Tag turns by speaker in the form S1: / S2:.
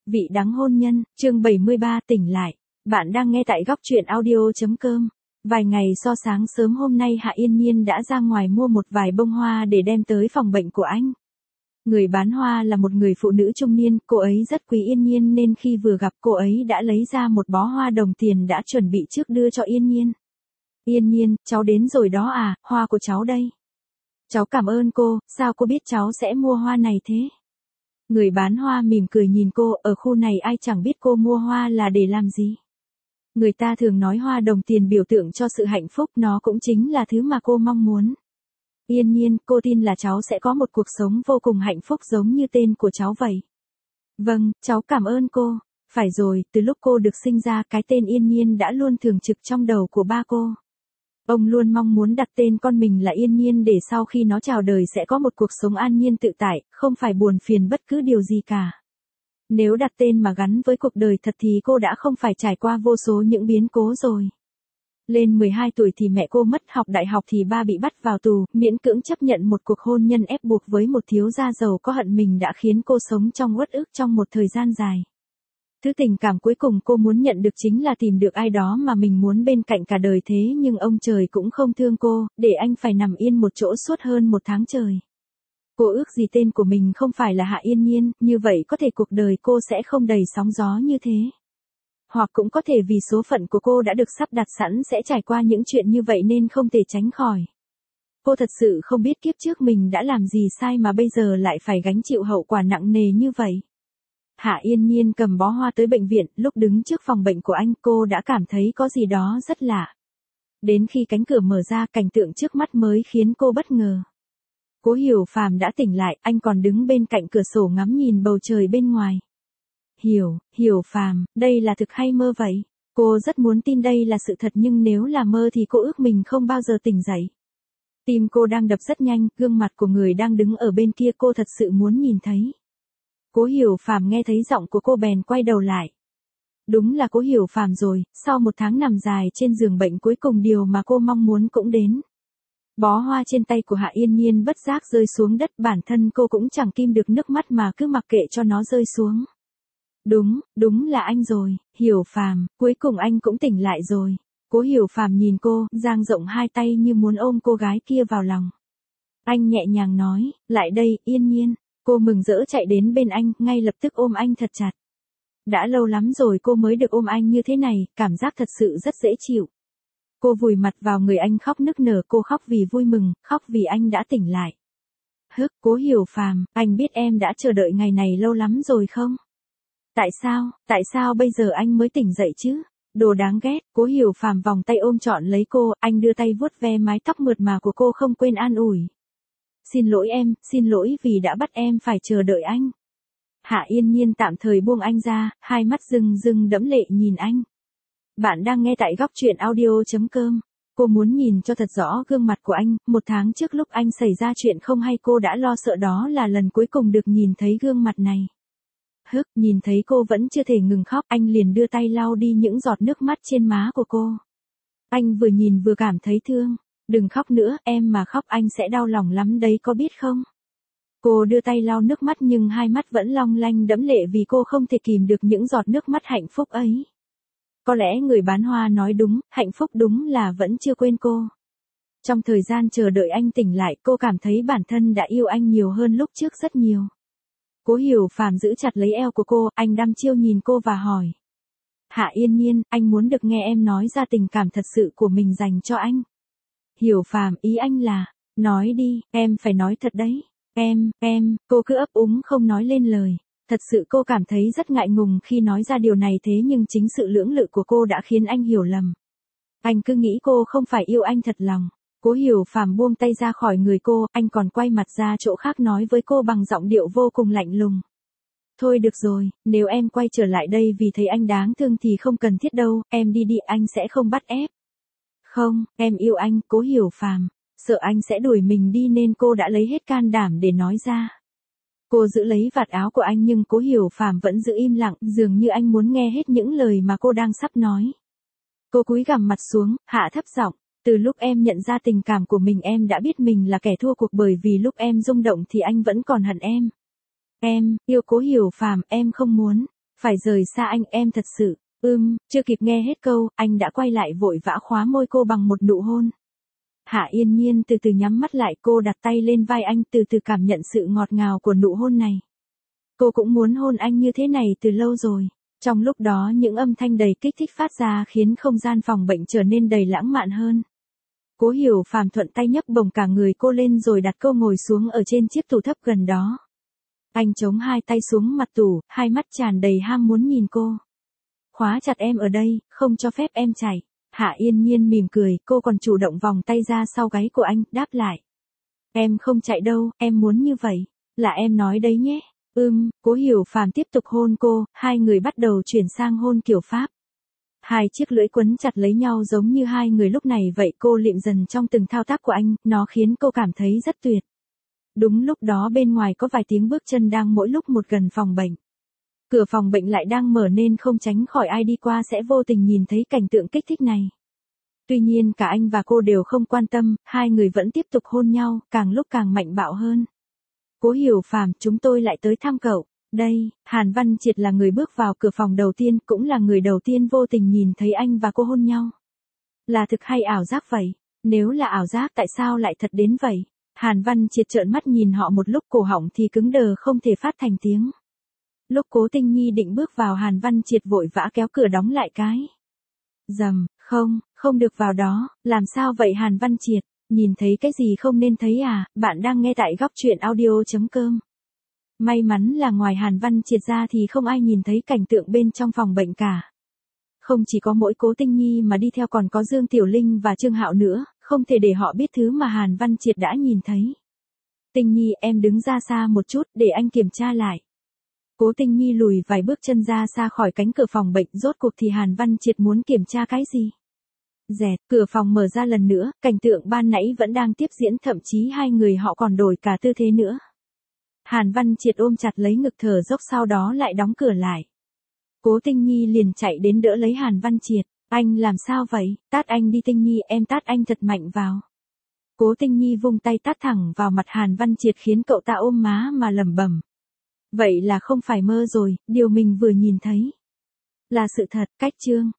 S1: Vị đắng hôn nhân, chương 73 tỉnh lại. Bạn đang nghe tại góc truyện audio.com. Vài ngày so sáng sớm hôm nay Hạ Yên Nhiên đã ra ngoài mua một vài bông hoa để đem tới phòng bệnh của anh. Người bán hoa là một người phụ nữ trung niên, cô ấy rất quý Yên Nhiên nên khi vừa gặp cô ấy đã lấy ra một bó hoa đồng tiền đã chuẩn bị trước đưa cho Yên Nhiên. Yên Nhiên, cháu đến rồi đó à, hoa của cháu đây. Cháu cảm ơn cô, sao cô biết cháu sẽ mua hoa này thế? Người bán hoa mỉm cười nhìn cô, ở khu này ai chẳng biết cô mua hoa là để làm gì. Người ta thường nói hoa đồng tiền biểu tượng cho sự hạnh phúc, nó cũng chính là thứ mà cô mong muốn. Yên Nhiên, cô tin là cháu sẽ có một cuộc sống vô cùng hạnh phúc giống như tên của cháu vậy. Vâng, cháu cảm ơn cô. Phải rồi, từ lúc cô được sinh ra cái tên Yên Nhiên đã luôn thường trực trong đầu của ba cô. Ông luôn mong muốn đặt tên con mình là Yên Nhiên để sau khi nó chào đời sẽ có một cuộc sống an nhiên tự tại, không phải buồn phiền bất cứ điều gì cả. Nếu đặt tên mà gắn với cuộc đời thật thì cô đã không phải trải qua vô số những biến cố rồi. Lên 12 tuổi thì mẹ cô mất, học đại học thì ba bị bắt vào tù, miễn cưỡng chấp nhận một cuộc hôn nhân ép buộc với một thiếu gia giàu có hận mình đã khiến cô sống trong uất ức trong một thời gian dài. Thứ tình cảm cuối cùng cô muốn nhận được chính là tìm được ai đó mà mình muốn bên cạnh cả đời, thế nhưng ông trời cũng không thương cô, để anh phải nằm yên một chỗ suốt hơn 1 tháng trời. Cô ước gì tên của mình không phải là Hạ Yên Nhiên, như vậy có thể cuộc đời cô sẽ không đầy sóng gió như thế. Hoặc cũng có thể vì số phận của cô đã được sắp đặt sẵn sẽ trải qua những chuyện như vậy nên không thể tránh khỏi. Cô thật sự không biết kiếp trước mình đã làm gì sai mà bây giờ lại phải gánh chịu hậu quả nặng nề như vậy. Hạ Yên Nhiên cầm bó hoa tới bệnh viện, lúc đứng trước phòng bệnh của anh cô đã cảm thấy có gì đó rất lạ. Đến khi cánh cửa mở ra, cảnh tượng trước mắt mới khiến cô bất ngờ. Cố Hiểu Phàm đã tỉnh lại, anh còn đứng bên cạnh cửa sổ ngắm nhìn bầu trời bên ngoài. Hiểu Phàm, đây là thực hay mơ vậy? Cô rất muốn tin đây là sự thật nhưng nếu là mơ thì cô ước mình không bao giờ tỉnh dậy. Tim cô đang đập rất nhanh, gương mặt của người đang đứng ở bên kia cô thật sự muốn nhìn thấy. Cố Hiểu Phàm nghe thấy giọng của cô bèn quay đầu lại. Đúng là Cố Hiểu Phàm rồi, sau 1 tháng nằm dài trên giường bệnh cuối cùng điều mà cô mong muốn cũng đến. Bó hoa trên tay của Hạ Yên Nhiên bất giác rơi xuống đất, bản thân cô cũng chẳng kìm được nước mắt mà cứ mặc kệ cho nó rơi xuống. Đúng là anh rồi, Hiểu Phàm, cuối cùng anh cũng tỉnh lại rồi. Cố Hiểu Phàm nhìn cô, dang rộng hai tay như muốn ôm cô gái kia vào lòng. Anh nhẹ nhàng nói, lại đây, Yên Nhiên. Cô mừng rỡ chạy đến bên anh, ngay lập tức ôm anh thật chặt. Đã lâu lắm rồi cô mới được ôm anh như thế này, cảm giác thật sự rất dễ chịu. Cô vùi mặt vào người anh khóc nức nở, cô khóc vì vui mừng, khóc vì anh đã tỉnh lại. Cố Hiểu Phàm, anh biết em đã chờ đợi ngày này lâu lắm rồi không? Tại sao bây giờ anh mới tỉnh dậy chứ? Đồ đáng ghét. Cố Hiểu Phàm vòng tay ôm trọn lấy cô, anh đưa tay vuốt ve mái tóc mượt mà của cô không quên an ủi. Xin lỗi vì đã bắt em phải chờ đợi anh. Hạ Yên Nhiên tạm thời buông anh ra, hai mắt rưng đẫm lệ nhìn anh. Bạn đang nghe tại góc truyện audio.com. Cô muốn nhìn cho thật rõ gương mặt của anh, 1 tháng trước lúc anh xảy ra chuyện không hay cô đã lo sợ đó là lần cuối cùng được nhìn thấy gương mặt này. Nhìn thấy cô vẫn chưa thể ngừng khóc, anh liền đưa tay lau đi những giọt nước mắt trên má của cô. Anh vừa nhìn vừa cảm thấy thương. Đừng khóc nữa, em mà khóc anh sẽ đau lòng lắm đấy có biết không? Cô đưa tay lau nước mắt nhưng hai mắt vẫn long lanh đẫm lệ vì cô không thể kìm được những giọt nước mắt hạnh phúc ấy. Có lẽ người bán hoa nói đúng, hạnh phúc đúng là vẫn chưa quên cô. Trong thời gian chờ đợi anh tỉnh lại, cô cảm thấy bản thân đã yêu anh nhiều hơn lúc trước rất nhiều. Cố Hiểu Phàm giữ chặt lấy eo của cô, anh đăm chiêu nhìn cô và hỏi. Hạ Yên Nhiên, anh muốn được nghe em nói ra tình cảm thật sự của mình dành cho anh. Hiểu Phàm, ý anh là, nói đi, em phải nói thật đấy. Cô cứ ấp úng không nói lên lời. Thật sự cô cảm thấy rất ngại ngùng khi nói ra điều này, thế nhưng chính sự lưỡng lự của cô đã khiến anh hiểu lầm. Anh cứ nghĩ cô không phải yêu anh thật lòng. Cố Hiểu Phàm buông tay ra khỏi người cô, anh còn quay mặt ra chỗ khác nói với cô bằng giọng điệu vô cùng lạnh lùng. Thôi được rồi, nếu em quay trở lại đây vì thấy anh đáng thương thì không cần thiết đâu, em đi anh sẽ không bắt ép. Không, em yêu anh, Cố Hiểu Phàm. Sợ anh sẽ đuổi mình đi nên cô đã lấy hết can đảm để nói ra. Cô giữ lấy vạt áo của anh nhưng Cố Hiểu Phàm vẫn giữ im lặng, dường như anh muốn nghe hết những lời mà cô đang sắp nói. Cô cúi gằm mặt xuống, hạ thấp giọng. Từ lúc em nhận ra tình cảm của mình em đã biết mình là kẻ thua cuộc, bởi vì lúc em rung động thì anh vẫn còn hận em. Em yêu Cố Hiểu Phàm, em không muốn. Phải rời xa anh em thật sự. Chưa kịp nghe hết câu, anh đã quay lại vội vã khóa môi cô bằng một nụ hôn. Hạ Yên Nhiên từ từ nhắm mắt lại, cô đặt tay lên vai anh, từ từ cảm nhận sự ngọt ngào của nụ hôn này. Cô cũng muốn hôn anh như thế này từ lâu rồi. Trong lúc đó những âm thanh đầy kích thích phát ra khiến không gian phòng bệnh trở nên đầy lãng mạn hơn. Cố Hiểu Phàm thuận tay nhấc bổng cả người cô lên rồi đặt cô ngồi xuống ở trên chiếc tủ thấp gần đó. Anh chống hai tay xuống mặt tủ, hai mắt tràn đầy ham muốn nhìn cô. Khóa chặt em ở đây, không cho phép em chạy. Hạ Yên Nhiên mỉm cười, cô còn chủ động vòng tay ra sau gáy của anh, đáp lại. Em không chạy đâu, em muốn như vậy. Là em nói đấy nhé. Cố Hiểu Phàm tiếp tục hôn cô, hai người bắt đầu chuyển sang hôn kiểu Pháp. Hai chiếc lưỡi quấn chặt lấy nhau giống như hai người lúc này vậy, cô lịm dần trong từng thao tác của anh, nó khiến cô cảm thấy rất tuyệt. Đúng lúc đó bên ngoài có vài tiếng bước chân đang mỗi lúc một gần phòng bệnh. Cửa phòng bệnh lại đang mở nên không tránh khỏi ai đi qua sẽ vô tình nhìn thấy cảnh tượng kích thích này. Tuy nhiên cả anh và cô đều không quan tâm, hai người vẫn tiếp tục hôn nhau, càng lúc càng mạnh bạo hơn. Cố Hiểu Phàm, chúng tôi lại tới thăm cậu. Đây, Hàn Văn Triệt là người bước vào cửa phòng đầu tiên, cũng là người đầu tiên vô tình nhìn thấy anh và cô hôn nhau. Là thực hay ảo giác vậy? Nếu là ảo giác tại sao lại thật đến vậy? Hàn Văn Triệt trợn mắt nhìn họ một lúc, cổ họng thì cứng đờ không thể phát thành tiếng. Lúc Cố Tinh Nhi định bước vào, Hàn Văn Triệt vội vã kéo cửa đóng lại cái. Rầm, không được vào đó, làm sao vậy Hàn Văn Triệt? Nhìn thấy cái gì không nên thấy à? Bạn đang nghe tại góc truyện audio.com. May mắn là ngoài Hàn Văn Triệt ra thì không ai nhìn thấy cảnh tượng bên trong phòng bệnh cả. Không chỉ có mỗi Cố Tinh Nhi mà đi theo còn có Dương Tiểu Linh và Trương Hạo nữa, không thể để họ biết thứ mà Hàn Văn Triệt đã nhìn thấy. Tinh Nhi, em đứng ra xa một chút để anh kiểm tra lại. Cố Tinh Nhi lùi vài bước chân ra xa khỏi cánh cửa phòng bệnh, rốt cuộc thì Hàn Văn Triệt muốn kiểm tra cái gì? Dẹt, cửa phòng mở ra lần nữa, cảnh tượng ban nãy vẫn đang tiếp diễn, thậm chí hai người họ còn đổi cả tư thế nữa. Hàn Văn Triệt ôm chặt lấy ngực thở dốc, sau đó lại đóng cửa lại. Cố Tinh Nhi liền chạy đến đỡ lấy Hàn Văn Triệt. Anh làm sao vậy? Tát anh đi Tinh Nhi, em tát anh thật mạnh vào. Cố Tinh Nhi vung tay tát thẳng vào mặt Hàn Văn Triệt khiến cậu ta ôm má mà lẩm bẩm. Vậy là không phải mơ rồi, điều mình vừa nhìn thấy là sự thật. Cách chương